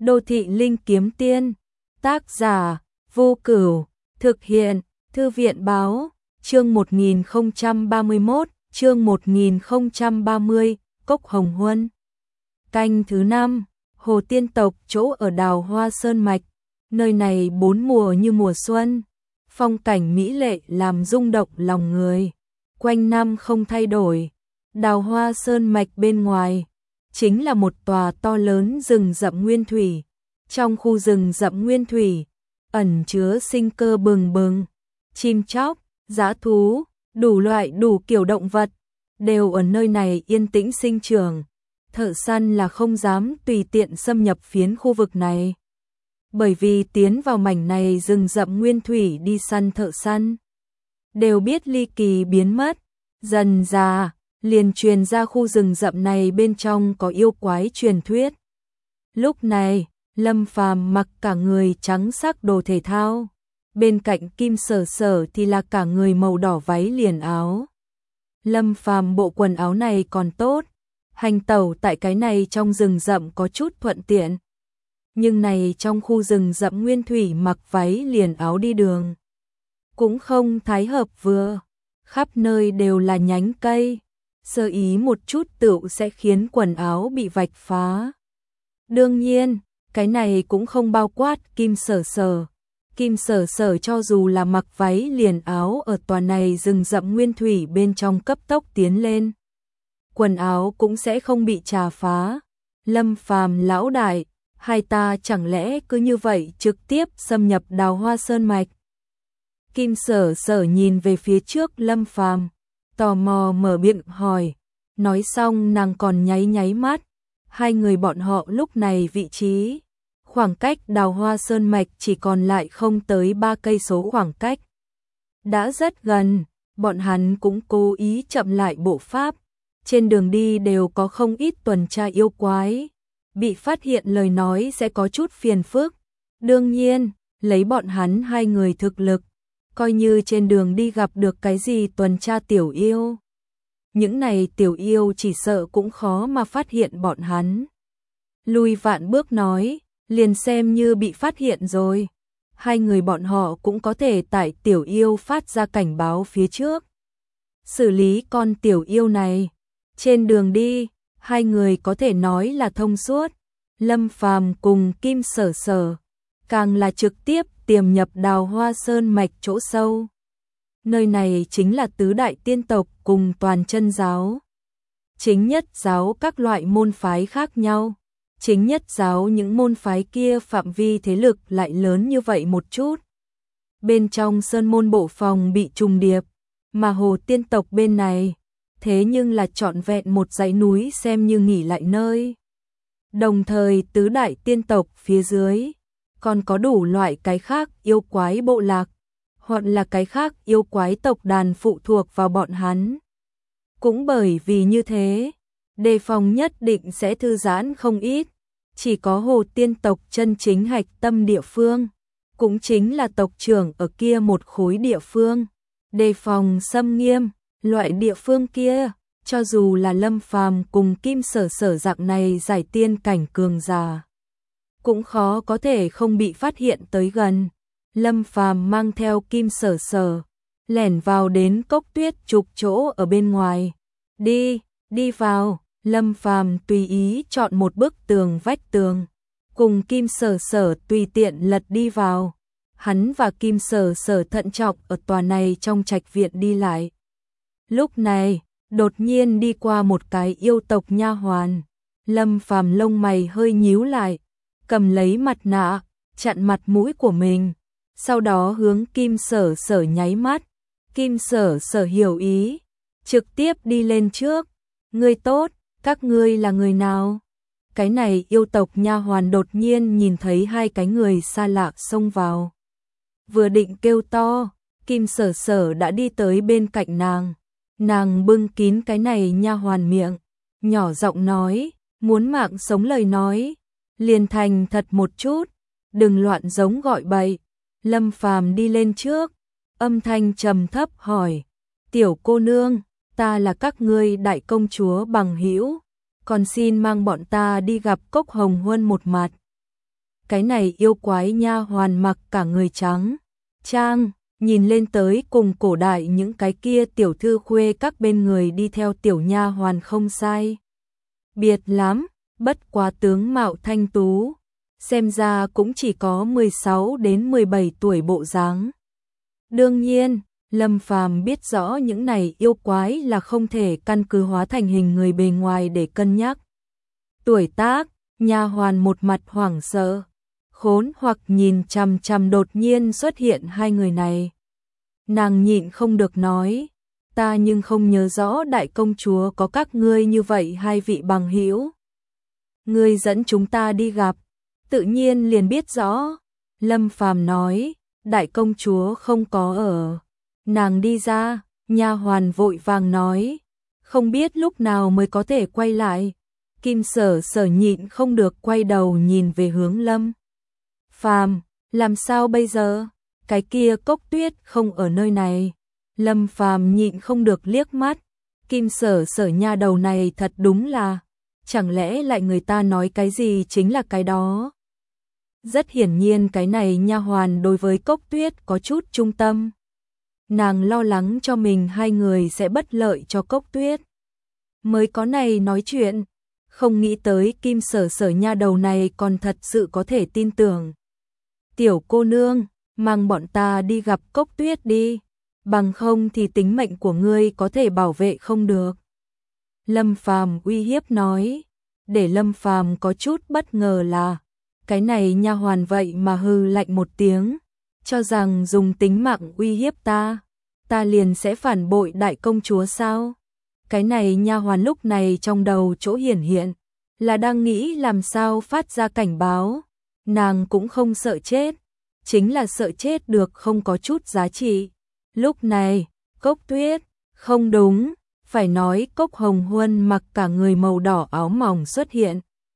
Đô thị linh kiếm tiên, tác giả, Vô Cửu, thực hiện, Thư viện báo, chương 1031, chương 1030, Cốc Hồng Huân. Canh thứ 5, Hồ Tiên tộc chỗ ở Đào Hoa Sơn Mạch, nơi này bốn mùa như mùa xuân, phong cảnh mỹ lệ làm rung động lòng người, quanh năm không thay đổi. Đào Hoa Sơn Mạch bên ngoài chính là một tòa to lớn rừng rậm nguyên thủy. Trong khu rừng rậm nguyên thủy ẩn chứa sinh cơ bừng bừng, chim chóc, dã thú, đủ loại đủ kiểu động vật đều ở nơi này yên tĩnh sinh trưởng. Thợ săn là không dám tùy tiện xâm nhập phiến khu vực này, bởi vì tiến vào mảnh này rừng rậm nguyên thủy đi săn thợ săn đều biết ly kỳ biến mất. Dần dà liền truyền ra khu rừng rậm này bên trong có yêu quái truyền thuyết. Lúc này Lâm Phàm mặc cả người trắng sắc đồ thể thao, bên cạnh Kim Sở Sở thì là cả người màu đỏ váy liền áo. Lâm Phàm bộ quần áo này còn tốt, hành tẩu tại cái này trong rừng rậm có chút thuận tiện. Nhưng này trong khu rừng rậm nguyên thủy mặc váy liền áo đi đường cũng không thái hợp vừa, khắp nơi đều là nhánh cây, sơ ý một chút tựu sẽ khiến quần áo bị vạch phá. Đương nhiên, cái này cũng không bao quát Kim Sở Sở. Kim Sở Sở cho dù là mặc váy liền áo ở tòa này rừng rậm nguyên thủy bên trong cấp tốc tiến lên, quần áo cũng sẽ không bị chà phá. Lâm Phàm lão đại, hai ta chẳng lẽ cứ như vậy trực tiếp xâm nhập Đào Hoa Sơn Mạch? Kim Sở Sở nhìn về phía trước Lâm Phàm, tò mò mở miệng hỏi, nói xong nàng còn nháy nháy mắt. Hai người bọn họ lúc này vị trí, khoảng cách Đào Hoa Sơn Mạch chỉ còn lại không tới 3 cây số khoảng cách. Đã rất gần, bọn hắn cũng cố ý chậm lại bộ pháp. Trên đường đi đều có không ít tuần tra yêu quái, bị phát hiện lời nói sẽ có chút phiền phức. Đương nhiên, lấy bọn hắn hai người thực lực, coi như trên đường đi gặp được cái gì tuần tra tiểu yêu, những này tiểu yêu chỉ sợ cũng khó mà phát hiện bọn hắn. Lùi vạn bước nói, liền xem như bị phát hiện rồi, hai người bọn họ cũng có thể tại tiểu yêu phát ra cảnh báo phía trước xử lý con tiểu yêu này. Trên đường đi, hai người có thể nói là thông suốt. Lâm Phàm cùng Kim Sở Sở càng là trực tiếp tiềm nhập Đào Hoa Sơn Mạch chỗ sâu. Nơi này chính là tứ đại tiên tộc cùng toàn chân giáo, chính nhất giáo các loại môn phái khác nhau. Chính nhất giáo những môn phái kia phạm vi thế lực lại lớn như vậy một chút. Bên trong sơn môn bộ phòng bị trùng điệp, mà Hồ Tiên tộc bên này thế nhưng là trọn vẹn một dãy núi xem như nghỉ lại nơi. Đồng thời tứ đại tiên tộc phía dưới còn có đủ loại cái khác yêu quái bộ lạc, hoặc là cái khác yêu quái tộc đàn phụ thuộc vào bọn hắn. Cũng bởi vì như thế, đề phòng nhất định sẽ thư giãn không ít. Chỉ có Hồ Tiên tộc chân chính hạch tâm địa phương, cũng chính là tộc trưởng ở kia một khối địa phương, đề phòng xâm nghiêm. Loại địa phương kia, cho dù là Lâm Phàm cùng Kim Sở Sở dạng này giải tiên cảnh cường giả, cũng khó có thể không bị phát hiện tới gần. Lâm Phàm mang theo Kim Sở Sở lẻn vào đến cốc tuyết trục chỗ ở bên ngoài. Đi vào. Lâm Phàm tùy ý chọn một bức tường vách tường, cùng Kim Sở Sở tùy tiện lật đi vào. Hắn và Kim Sở Sở thận trọng ở tòa này trong trạch viện đi lại. Lúc này, đột nhiên đi qua một cái yêu tộc nha hoàn. Lâm Phàm lông mày hơi nhíu lại, cầm lấy mặt nạ, chặn mặt mũi của mình. Sau đó hướng Kim Sở Sở nháy mắt. Kim Sở Sở hiểu ý, trực tiếp đi lên trước. Ngươi tốt, các ngươi là người nào? Cái này yêu tộc nha hoàn đột nhiên nhìn thấy hai cái người xa lạ xông vào. Vừa định kêu to, Kim Sở Sở đã đi tới bên cạnh nàng. Nàng bưng kín cái này nha hoàn miệng, nhỏ giọng nói, muốn mạng sống lời nói, liền thành thật một chút, đừng loạn giống gọi bậy. Lâm Phàm đi lên trước, âm thanh trầm thấp hỏi, tiểu cô nương, ta là các ngươi đại công chúa bằng hữu, còn xin mang bọn ta đi gặp Cốc Hồng Huân một mặt. cái này yêu quái nha hoàn mặc cả người trắng trang, nhìn lên tới cùng cổ đại những cái kia tiểu thư khuê các bên người đi theo tiểu nha hoàn không sai biệt lắm, bất quá tướng mạo thanh tú, xem ra cũng chỉ có 16 đến 17 tuổi bộ dáng. Đương nhiên, Lâm Phàm biết rõ những này yêu quái là không thể căn cứ hóa thành hình người bề ngoài để cân nhắc. Tuổi tác, nha hoàn một mặt hoảng sợ, khốn hoặc nhìn chằm chằm đột nhiên xuất hiện hai người này. Nàng nhịn không được nói, ta nhưng không nhớ rõ đại công chúa có các ngươi như vậy hai vị bằng hữu. Ngươi dẫn chúng ta đi gặp, tự nhiên liền biết rõ. Lâm Phàm nói, đại công chúa không có ở. Nàng đi ra, nha hoàn vội vàng nói, không biết lúc nào mới có thể quay lại. Kim Sở Sở nhịn không được quay đầu nhìn về hướng Lâm Phàm, làm sao bây giờ? Cái kia Cốc Tuyết không ở nơi này. Lâm Phàm nhịn không được liếc mắt, Kim Sở Sở nha đầu này thật đúng là, chẳng lẽ lại người ta nói cái gì chính là cái đó. Rất hiển nhiên cái này nha hoàn đối với Cốc Tuyết có chút trung tâm. Nàng lo lắng cho mình hai người sẽ bất lợi cho Cốc Tuyết. Mới có này nói chuyện, không nghĩ tới Kim Sở Sở nha đầu này còn thật sự có thể tin tưởng. Tiểu cô nương, mang bọn ta đi gặp Cốc Tuyết đi, bằng không thì tính mệnh của ngươi có thể bảo vệ không được. Lâm Phàm uy hiếp nói, để Lâm Phàm có chút bất ngờ là, cái này nha hoàn vậy mà hừ lạnh một tiếng, cho rằng dùng tính mạng uy hiếp ta liền sẽ phản bội đại công chúa sao? Cái này nha hoàn lúc này trong đầu chỗ hiển hiện, là đang nghĩ làm sao phát ra cảnh báo, nàng cũng không sợ chết, chính là sợ chết được không có chút giá trị. Lúc này, Cốc Tuyết, không đúng, phải nói Cốc Hồng Huân mặc cả người màu đỏ áo mỏng xuất hiện.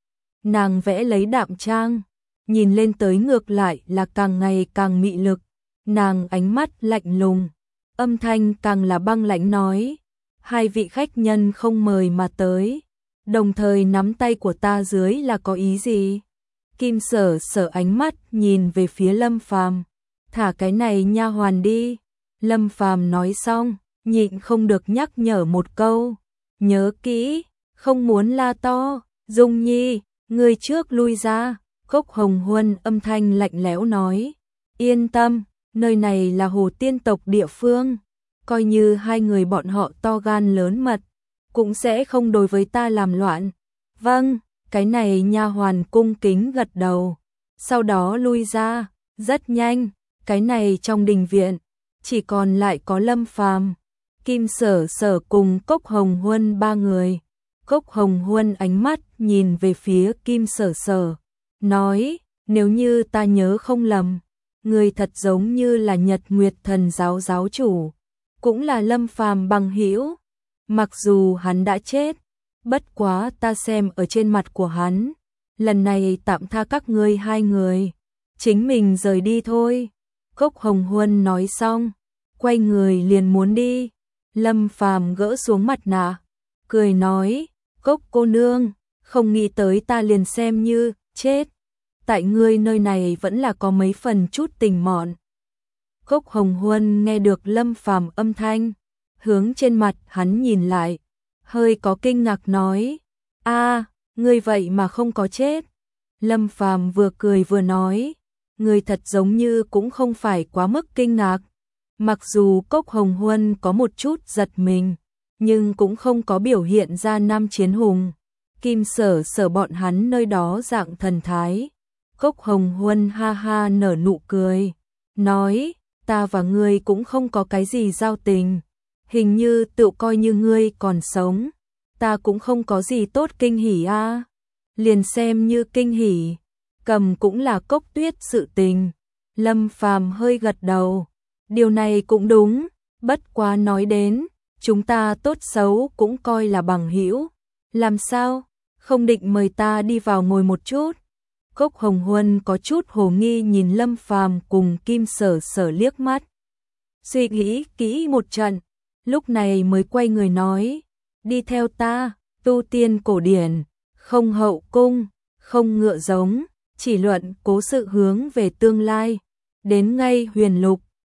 Nàng vẽ lấy đạm trang, nhìn lên tới ngược lại là càng ngày càng mị lực, nàng ánh mắt lạnh lùng, âm thanh càng là băng lãnh nói, hai vị khách nhân không mời mà tới, đồng thời nắm tay của ta dưới là có ý gì? Kim Sở Sở ánh mắt nhìn về phía Lâm Phàm, thả cái này nha hoàn đi. Lâm Phàm nói xong, nhịn không được nhắc nhở một câu, nhớ kỹ, không muốn la to, Dung Nhi, người trước lui ra. Cốc Hồng Huân âm thanh lạnh lẽo nói, yên tâm, nơi này là Hồ Tiên tộc địa phương, coi như hai người bọn họ to gan lớn mật, cũng sẽ không đối với ta làm loạn. Vâng, cái này nha hoàn cung kính gật đầu, sau đó lui ra. Rất nhanh, cái này trong đình viện chỉ còn lại có Lâm Phàm, Kim Sở Sở cùng Cốc Hồng Huân ba người. Cốc Hồng Huân ánh mắt nhìn về phía Kim Sở Sở, nói, nếu như ta nhớ không lầm, người thật giống như là Nhật Nguyệt Thần giáo giáo chủ, cũng là Lâm Phàm bằng hữu. Mặc dù hắn đã chết, bất quá ta xem ở trên mặt của hắn, lần này tạm tha các ngươi hai người, chính mình rời đi thôi. Cốc Hồng Huân nói xong, quay người liền muốn đi. Lâm Phàm gỡ xuống mặt nạ, cười nói, Cốc cô nương, không nghĩ tới ta liền xem như chết, tại ngươi nơi này vẫn là có mấy phần chút tình mọn. Cốc Hồng Huân nghe được Lâm Phàm âm thanh, hướng trên mặt hắn nhìn lại, hơi có kinh ngạc nói, a, ngươi vậy mà không có chết. Lâm Phàm vừa cười vừa nói, ngươi thật giống như cũng không phải quá mức kinh ngạc. Mặc dù Cốc Hồng Huân có một chút giật mình, nhưng cũng không có biểu hiện ra nam chiến hùng, Kim Sở Sở bọn hắn nơi đó dạng thần thái. Cốc Hồng Huân ha ha nở nụ cười, nói, ta và ngươi cũng không có cái gì giao tình, hình như tự coi như ngươi còn sống, ta cũng không có gì tốt kinh hỉ a. Liền xem như kinh hỉ, cầm cũng là Cốc Tuyết sự tình. Lâm Phàm hơi gật đầu, điều này cũng đúng, bất quá nói đến, chúng ta tốt xấu cũng coi là bằng hữu, làm sao, không định mời ta đi vào ngồi một chút. Cốc Hồng Huân có chút hồ nghi nhìn Lâm Phàm cùng Kim Sở Sở liếc mắt, suy nghĩ kỹ một trận, lúc này mới quay người nói, đi theo ta, tu tiên cổ điển, không hậu cung, không ngựa giống, chỉ luận cố sự hướng về tương lai. Đến ngay huyền lục,